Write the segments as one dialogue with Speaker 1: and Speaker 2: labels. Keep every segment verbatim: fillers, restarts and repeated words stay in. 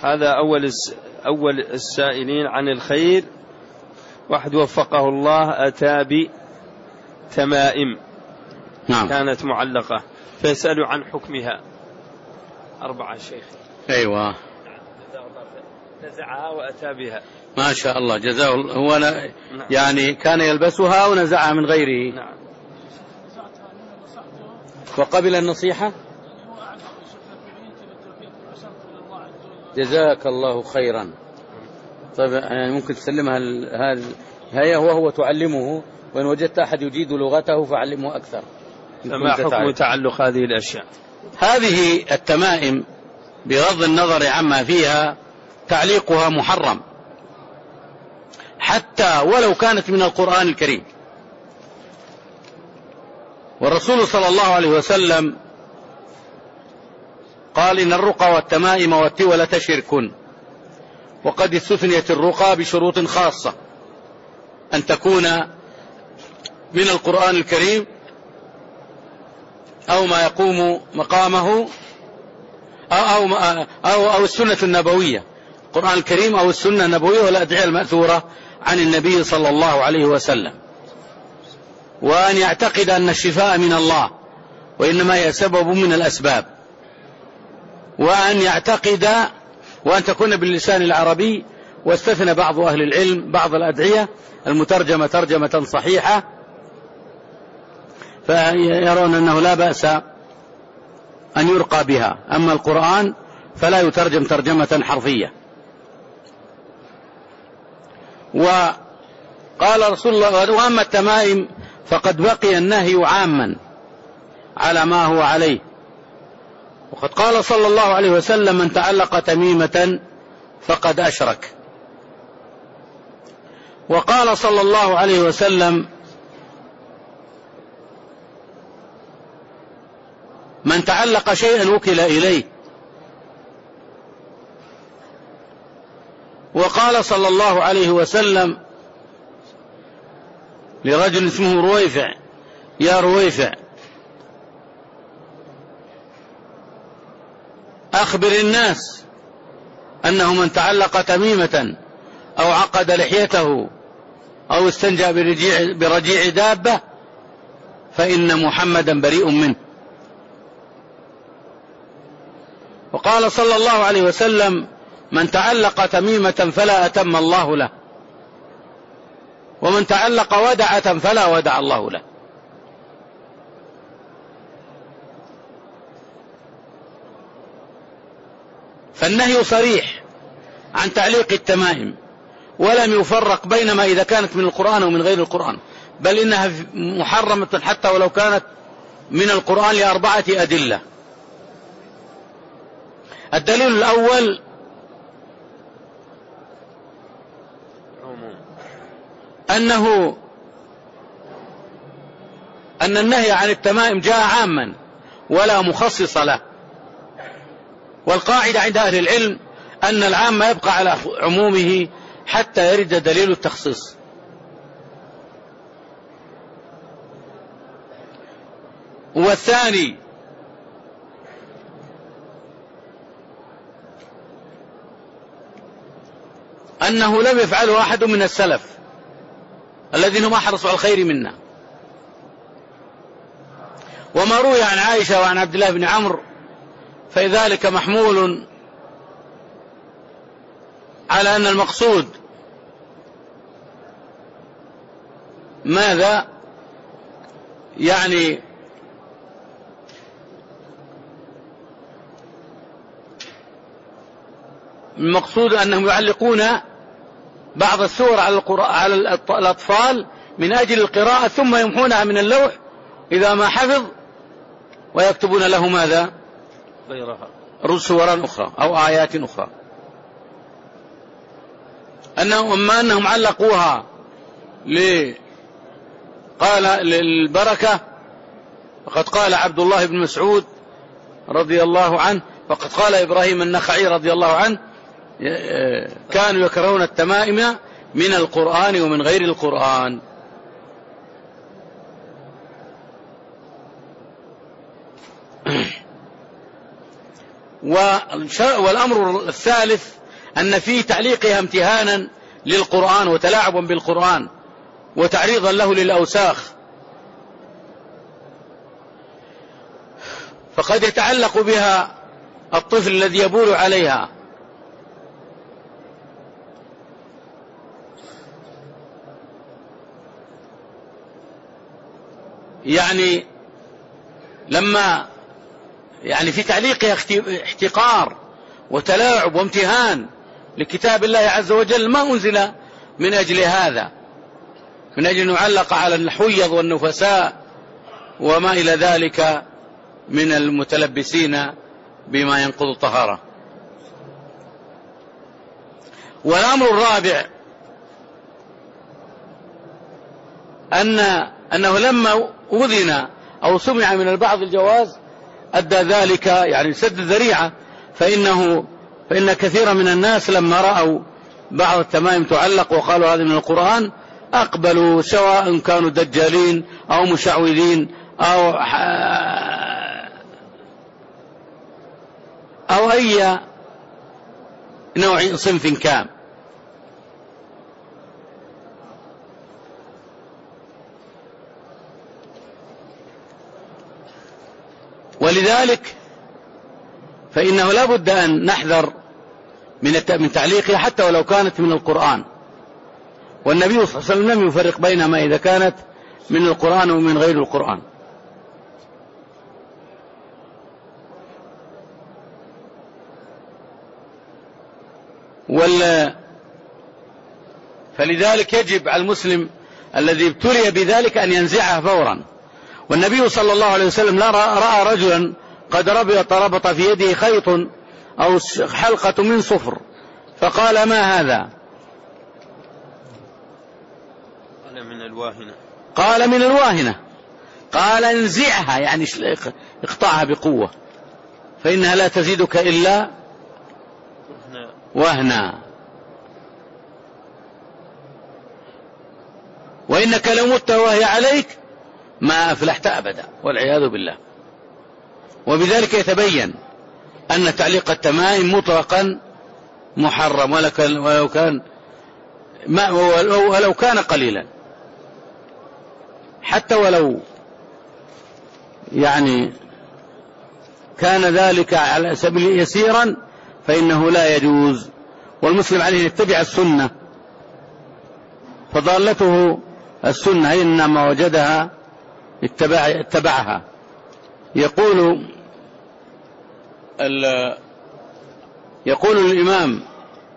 Speaker 1: هذا أول أول السائلين عن الخير. واحد وفقه الله أتى بتمائم
Speaker 2: نعم.
Speaker 1: كانت معلقة فيسأل عن حكمها. أربعة شيخ.
Speaker 2: أيوة.
Speaker 1: نزعها وأتى بها.
Speaker 2: ما شاء الله جزاه هو لا يعني كان يلبسها ونزعها من غيره.
Speaker 1: نعم.
Speaker 2: وقبل النصيحة. جزاك الله خيرا. طيب يعني ممكن تسلمها هذه هي وهو تعلمه، وإن وجدت أحد يجيد لغته فعلمه أكثر.
Speaker 1: فما حكم تعلق هذه الأشياء؟
Speaker 2: هذه التمائم بغض النظر عما فيها تعليقها محرم حتى ولو كانت من القرآن الكريم. والرسول صلى الله عليه وسلم قال إن الرقى والتمائم والتولة شرك، وقد استثنيت الرقى بشروط خاصة، أن تكون من القرآن الكريم أو ما يقوم مقامه أو, أو, أو, أو السنة النبوية، القرآن الكريم أو السنة النبوية والأدعية المأثورة عن النبي صلى الله عليه وسلم، وأن يعتقد أن الشفاء من الله وإنما هي سبب من الأسباب، وأن يعتقد وأن تكون باللسان العربي. واستثنى بعض أهل العلم بعض الأدعية المترجمة ترجمة صحيحة، فيرون أنه لا بأس أن يرقى بها. أما القرآن فلا يترجم ترجمة حرفية. وقال رسول الله وأما التمائم فقد بقي النهي عاما على ما هو عليه. وقد قال صلى الله عليه وسلم من تعلق تميمة فقد أشرك. وقال صلى الله عليه وسلم من تعلق شيئا وكل إليه. وقال صلى الله عليه وسلم لرجل اسمه رويفع يا رويفع أخبر الناس أنه من تعلق تميمة أو عقد لحيته أو استنجى برجيع, برجيع دابة فإن محمدا بريء منه. وقال صلى الله عليه وسلم من تعلق تميمة فلا أتم الله له، ومن تعلق ودعة فلا ودع الله له. فالنهي صريح عن تعليق التمائم، ولم يفرق بينما إذا كانت من القرآن ومن غير القرآن، بل إنها محرمة حتى ولو كانت من القرآن لأربعة أدلة. الدليل الأول أنه أن النهي عن التمائم جاء عاما ولا مخصص له، والقاعدة عند أهل العلم أن العام يبقى على عمومه حتى يرد دليل التخصيص. والثاني أنه لم يفعله أحد من السلف الذين هم أحرصوا على الخير منا. وما روي عن عائشة وعن عبد الله بن عمرو فذلك محمول على أن المقصود ماذا يعني المقصود أنهم يعلقون بعض السور على, على الأطفال من أجل القراءة ثم يمحونها من اللوح إذا ما حفظ ويكتبون له ماذا
Speaker 1: غيرها
Speaker 2: سورا أخرى أو آيات أخرى. أنهم أما أنهم علقوها قال للبركة، فقد قال عبد الله بن مسعود رضي الله عنه، فقد قال إبراهيم النخعي رضي الله عنه كانوا يكرهون التمائم من القرآن ومن غير القرآن. والأمر الثالث أن في تعليقها امتهانا للقرآن وتلاعبا بالقرآن وتعريضا له للأوساخ، فقد يتعلق بها الطفل الذي يبول عليها، يعني لما يعني في تعليقها احتقار وتلاعب وامتهان لكتاب الله عز وجل ما أنزل من أجل هذا، من أجل أن يعلق على الحيض والنفساء وما إلى ذلك من المتلبسين بما ينقض الطهارة. والأمر الرابع أن أنه لما أذن أو سمع من البعض الجواز أدى ذلك يعني سد الذريعة، فإنه فإن كثيرا من الناس لما رأوا بعض التمائم تعلق وقالوا هذه من القرآن أقبلوا، سواء كانوا دجالين أو مشعوذين أو أو أي نوع صنف كان. ولذلك فإنه لا بد أن نحذر من تعليقها حتى ولو كانت من القرآن، والنبي صلى الله عليه وسلم لم يفرق بينما إذا كانت من القرآن ومن غير القرآن. وال فلذلك يجب على المسلم الذي ابتلي بذلك أن ينزعها فورا. والنبي صلى الله عليه وسلم لا رأى رجلا قد ربط ربط في يده خيط أو حلقة من صفر فقال ما هذا؟
Speaker 1: قال من الواهنة.
Speaker 2: قال من الواهنة. قال انزعها يعني اقطعها بقوة فإنها لا تزيدك إلا وهنا، وإنك لو مت وهي عليك ما أفلحت أبدا والعياذ بالله. وبذلك يتبين أن تعليق التمائم مطلقا محرم ولو كان ما ولو كان قليلا، حتى ولو يعني كان ذلك على سبيل يسيرا فإنه لا يجوز. والمسلم عليه أن يتبع السنة، فضالته السنة إنما وجدها اتبع اتبعها. يقول يقول الإمام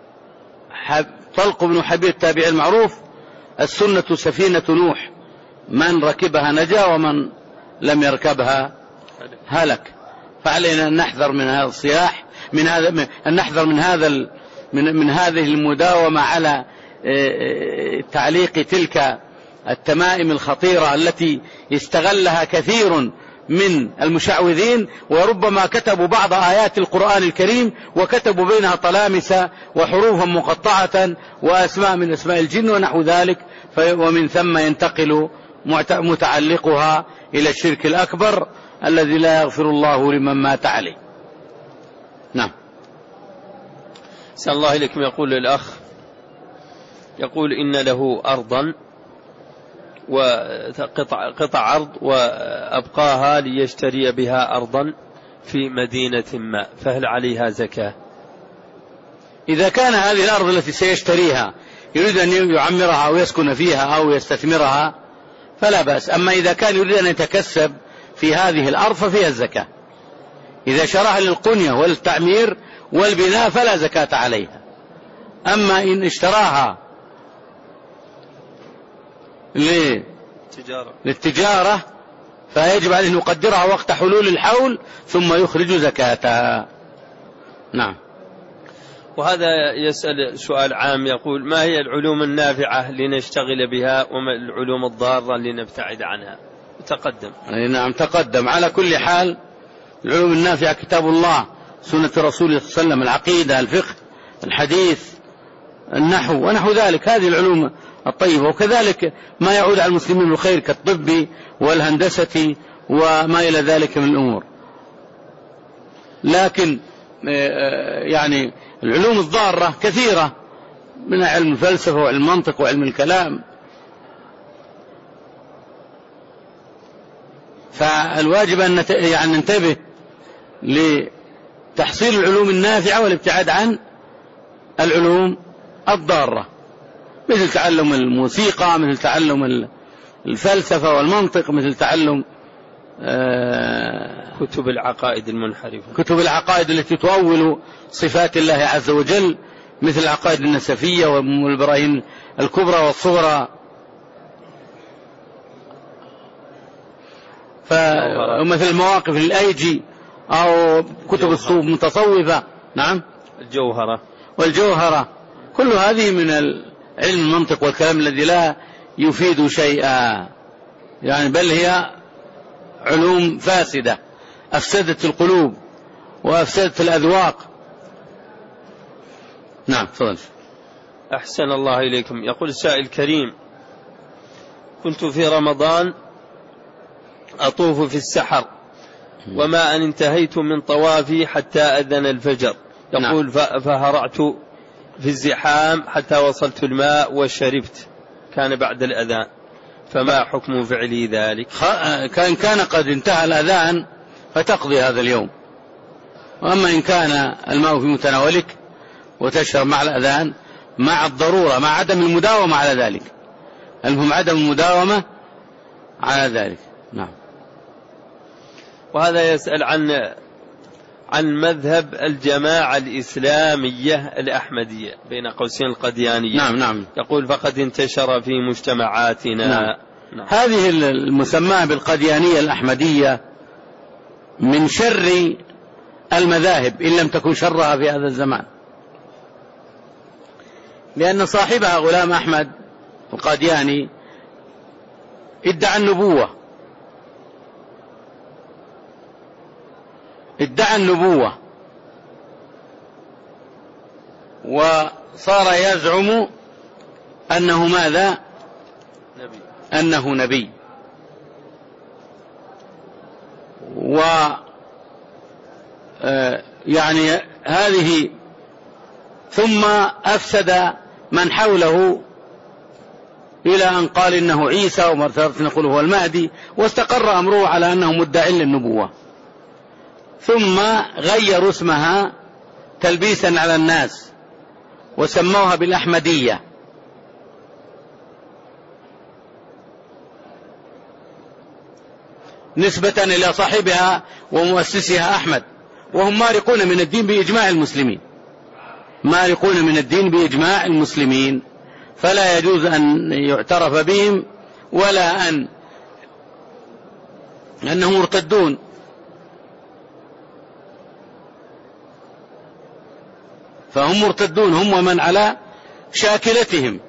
Speaker 2: طلق بن حبيب التابعي المعروف: السنة سفينة نوح، من ركبها نجا ومن لم يركبها هلك. فعلينا أن نحذر من هذا الصياح، من هذا أن نحذر من هذا من من هذه المداومة على تعليق تلك التمائم الخطيرة التي استغلها كثير من المشعوذين، وربما كتبوا بعض آيات القرآن الكريم وكتبوا بينها طلامس وحروفا مقطعة وأسماء من أسماء الجن ونحو ذلك، ومن ثم ينتقل متعلقها إلى الشرك الأكبر الذي لا يغفر الله لمن مات عليه. نعم.
Speaker 1: سأل الله إليكم. يقول الأخ، يقول إن له أرضا وقطع قطع أرض وأبقاها ليشتري بها أرضا في مدينة ما، فهل عليها زكاة؟
Speaker 2: إذا كان هذه الأرض التي سيشتريها يريد أن يعمرها أو يسكن فيها أو يستثمرها فلا بأس. أما إذا كان يريد أن يتكسب في هذه الأرض ففيها الزكاة. إذا شراها للقنية والتعمير والبناء فلا زكاة عليها. أما إن اشتراها للتجارة فيجب عليه أن يقدرها وقت حلول الحول ثم يخرج زكاتها. نعم.
Speaker 1: وهذا يسأل سؤال عام، يقول: ما هي العلوم النافعة لنشتغل بها وما العلوم الضارة لنبتعد عنها؟ تقدم.
Speaker 2: نعم تقدم. على كل حال العلوم النافعة كتاب الله، سنة رسوله صلى الله عليه وسلم، العقيدة، الفقه، الحديث، النحو ونحو ذلك، هذه العلوم الطيبة. وكذلك ما يعود على المسلمين بالخير كالطب والهندسة وما إلى ذلك من الأمور. لكن يعني العلوم الضارة كثيرة، من علم الفلسفة وعلم المنطق وعلم الكلام. فالواجب أن يعني ننتبه لتحصيل العلوم النافعة والابتعاد عن العلوم الضارة، مثل تعلم الموسيقى، مثل تعلم الفلسفة والمنطق، مثل تعلم
Speaker 1: كتب العقائد المنحرفة،
Speaker 2: كتب العقائد التي تؤول صفات الله عز وجل، مثل العقائد النسفية والبراهين الكبرى والصغرى، فمثل المواقف الأيجي أو كتب الصوف المتصوفة. نعم،
Speaker 1: الجوهرة
Speaker 2: والجوهرة، كل هذه من علم المنطق والكلام الذي لا يفيد شيئا، يعني بل هي علوم فاسدة أفسدت القلوب وأفسدت الأذواق. نعم، تفضل.
Speaker 1: أحسن الله إليكم. يقول السائل كريم: كنت في رمضان أطوف في السحر وما أن انتهيت من طوافي حتى أذن الفجر. يقول: نعم. فهرعت في الزحام حتى وصلت الماء وشربت، كان بعد الأذان، فما حكم فعلي ذلك؟
Speaker 2: كان كان قد انتهى الأذان فتقضي هذا اليوم، وأما إن كان الماء في متناولك وتشرب مع الأذان مع الضرورة، مع عدم المداومة على ذلك، المهم عدم المداومة على ذلك. نعم.
Speaker 1: وهذا يسأل عن عن مذهب الجماعة الإسلامية الأحمدية بين قوسين القديانية.
Speaker 2: نعم نعم.
Speaker 1: يقول: فقد انتشر في مجتمعاتنا.
Speaker 2: نعم. نعم. هذه المسمى بالقديانية الأحمدية من شر المذاهب إن لم تكن شرها في هذا الزمان، لأن صاحبها غلام أحمد القادياني ادعى النبوة ادعى النبوة وصار يزعم أنه ماذا؟
Speaker 1: نبي.
Speaker 2: أنه نبي. و يعني هذه، ثم أفسد من حوله إلى أن قال إنه عيسى، ومرتبط نقول هو المهدي، واستقر أمره على أنه مدعي للنبوة، ثم غيروا اسمها تلبيسا على الناس وسموها بالأحمدية، نسبة إلى صاحبها ومؤسسها أحمد، وهم مارقون من الدين بإجماع المسلمين، مارقون من الدين بإجماع المسلمين، فلا يجوز أن يعترف بهم ولا أن أنهم مرتدون. فهم مرتدون، هم ومن على شاكلتهم.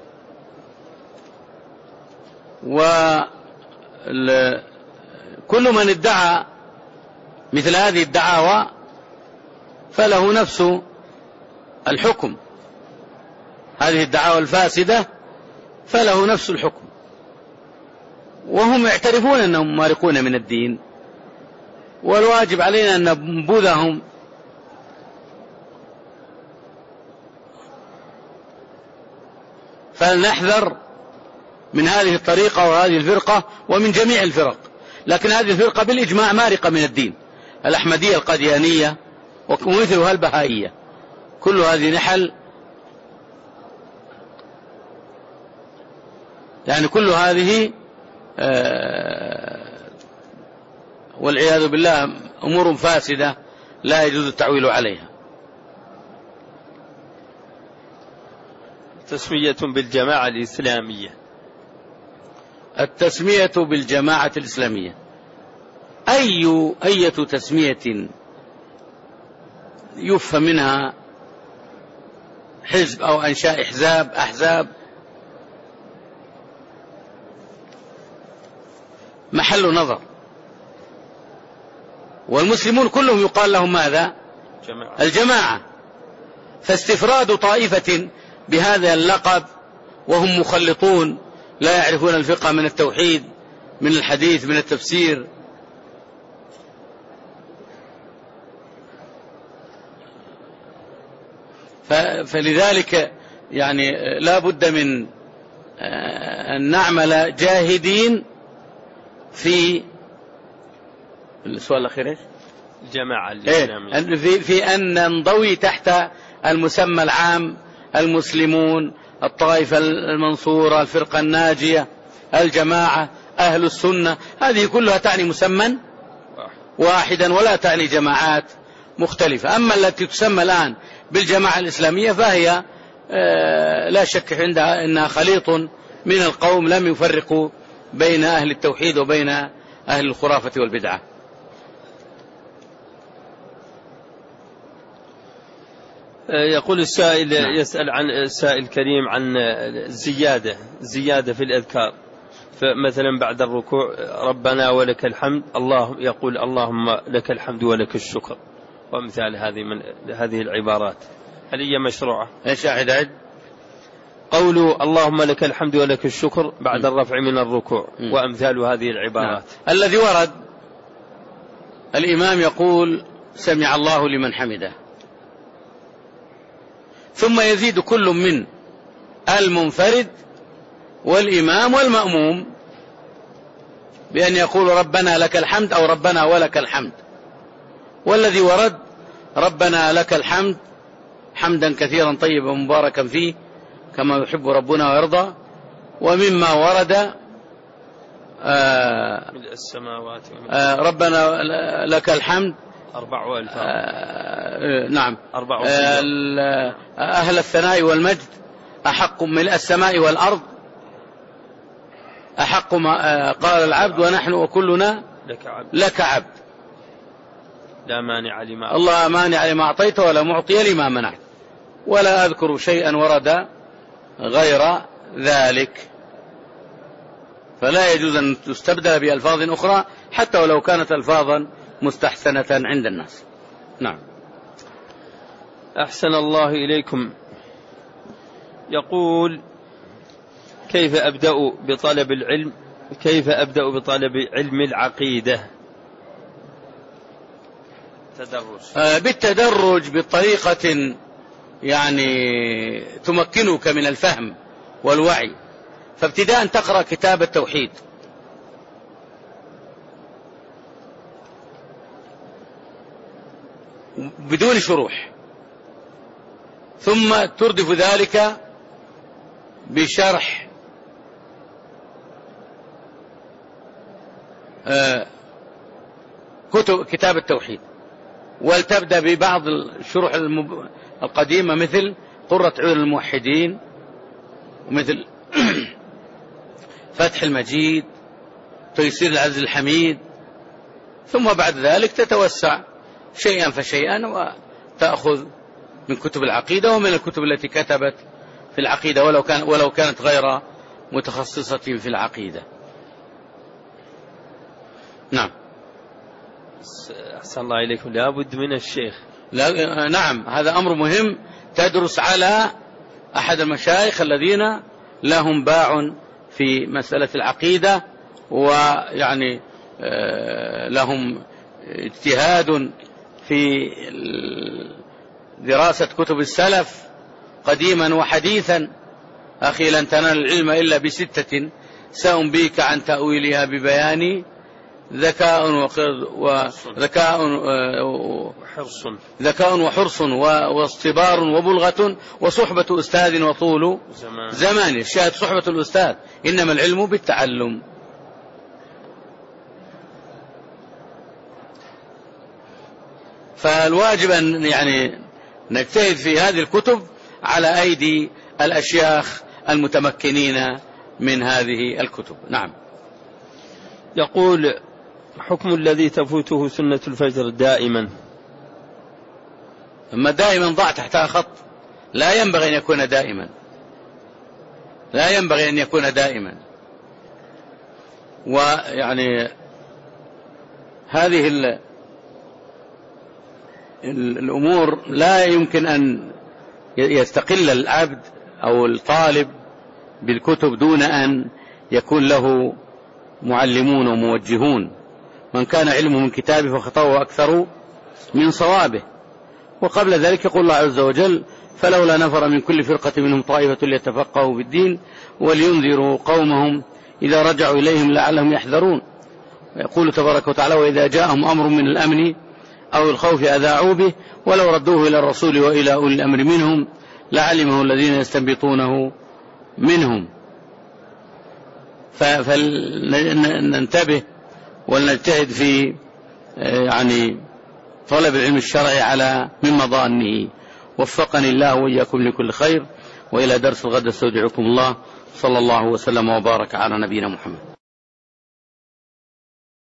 Speaker 2: وكل من ادعى مثل هذه الدعاوى فله نفس الحكم، هذه الدعاوى الفاسدة فله نفس الحكم، وهم يعترفون أنهم مارقون من الدين، والواجب علينا أن ننبذهم فلنحذر من هذه الطريقة وهذه الفرقة ومن جميع الفرق. لكن هذه الفرقة بالإجماع مارقة من الدين، الأحمدية القاديانية ومثلها البهائية، كل هذه نحل، يعني كل هذه آه والعياذ بالله أمور فاسدة لا يجوز التعويل عليها.
Speaker 1: تسمية بالجماعة الإسلامية،
Speaker 2: التسمية بالجماعة الإسلامية أي أية تسمية يفهم منها حزب أو أنشاء أحزاب أحزاب محل نظر، والمسلمون كلهم يقال لهم ماذا؟
Speaker 1: جماعة.
Speaker 2: الجماعة. فاستفراد طائفة بهذا اللقب وهم مخلطون لا يعرفون الفقه من التوحيد، من الحديث، من التفسير، فلذلك يعني لا بد من أن نعمل جاهدين في السؤال الأخير إيش؟
Speaker 1: الجماعة الإسلامية
Speaker 2: إيه؟ في, في أن ننضوي تحت المسمى العام المسلمون، الطائفة المنصورة، الفرقة الناجية، الجماعة، أهل السنة، هذه كلها تعني مسمى واحدا ولا تعني جماعات مختلفة. أما التي تسمى الآن بالجماعة الإسلامية فهي لا شك عندها أنها خليط من القوم لم يفرقوا بين أهل التوحيد وبين أهل الخرافة والبدعة.
Speaker 1: يقول السائل يسأل عن السائل الكريم عن الزيادة زيادة في الأذكار، فمثلا بعد الركوع ربنا ولك الحمد، الله يقول اللهم لك الحمد ولك الشكر، ومثال هذه من هذه العبارات، هل هي مشروعة؟
Speaker 2: ايش أعد أعد
Speaker 1: قولوا اللهم لك الحمد ولك الشكر بعد الرفع من الركوع م. وأمثال هذه العبارات.
Speaker 2: نعم. الذي ورد الإمام يقول سمع الله لمن حمده، ثم يزيد كل من المنفرد والإمام والمأموم بأن يقول ربنا لك الحمد أو ربنا ولك الحمد. والذي ورد ربنا لك الحمد حمدا كثيرا طيبا مباركا فيه كما يحب ربنا ويرضى. ومما ورد آه
Speaker 1: السماوات
Speaker 2: آه ربنا لك الحمد
Speaker 1: أربع وألفاظ
Speaker 2: آه نعم
Speaker 1: أربع
Speaker 2: آه أهل الثناء والمجد أحق من السماء والأرض أحق ما قال العبد ونحن وكلنا
Speaker 1: لك عبد,
Speaker 2: لك عبد.
Speaker 1: لا مانع لما
Speaker 2: الله مانع لما أعطيت ولا معطي لما منعت. ولا أذكر شيئا ورد غير ذلك، فلا يجوز أن تستبدل بألفاظ أخرى حتى ولو كانت ألفاظا مستحسنة عند الناس. نعم.
Speaker 1: أحسن الله إليكم. يقول كيف أبدأ بطلب العلم كيف أبدأ بطلب علم العقيدة؟ تدرج.
Speaker 2: آه بالتدرج بطريقة يعني تمكنك من الفهم والوعي. فابتداء تقرأ كتاب التوحيد، بدون شروح، ثم تردف ذلك بشرح آه كتب كتاب التوحيد، ولتبدأ ببعض الشروح القديمة مثل قرة عيون الموحدين ومثل فتح المجيد، تيسير العزيز الحميد، ثم بعد ذلك تتوسع شيئا فشيئا وتأخذ من كتب العقيدة ومن الكتب التي كتبت في العقيدة ولو كان ولو كانت غير متخصصة في العقيدة. نعم.
Speaker 1: أحسن الله إليكم. لابد من الشيخ.
Speaker 2: لا نعم، هذا أمر مهم. تدرس على أحد المشايخ الذين لهم باع في مسألة العقيدة، ويعني لهم اجتهاد في دراسة كتب السلف قديما وحديثا. أخي لن تنال العلم إلا بستة سأنبيك عن تأويلها ببيان ذكاء وذكاء
Speaker 1: وحرص
Speaker 2: ذكاء وحرص واصطبار وبلغة وصحبة أستاذ وطول
Speaker 1: زمان,
Speaker 2: زمان. الشاهد صحبة الأستاذ، إنما العلم بالتعلم. فالواجب أن يعني نجتهد في هذه الكتب على أيدي الأشياخ المتمكنين من هذه الكتب. نعم.
Speaker 1: يقول حكم الذي تفوته سنة الفجر دائما.
Speaker 2: أما دائما ضع تحتها خط، لا ينبغي أن يكون دائما، لا ينبغي أن يكون دائما. ويعني هذه ال الأمور لا يمكن أن يستقل العبد أو الطالب بالكتب دون أن يكون له معلمون وموجهون. من كان علمه من كتابه فخطأه أكثر من صوابه. وقبل ذلك يقول الله عز وجل فلولا نفر من كل فرقة منهم طائفة ليتفقهوا بالدين ولينذروا قومهم إذا رجعوا إليهم لعلهم يحذرون. يقول تبارك وتعالى وإذا جاءهم أمر من الأمن أو الخوف أذاعوا به ولو ردوه إلى الرسول وإلى أولي الأمر منهم لعلمه الذين يستنبطونه منهم. فلننتبه ولنجتهد في يعني طلب العلم الشرعي على من مضانه. وفقني الله وإياكم لكل خير. وإلى درس الغد استودعكم الله. صلى الله وسلم وبارك على نبينا محمد.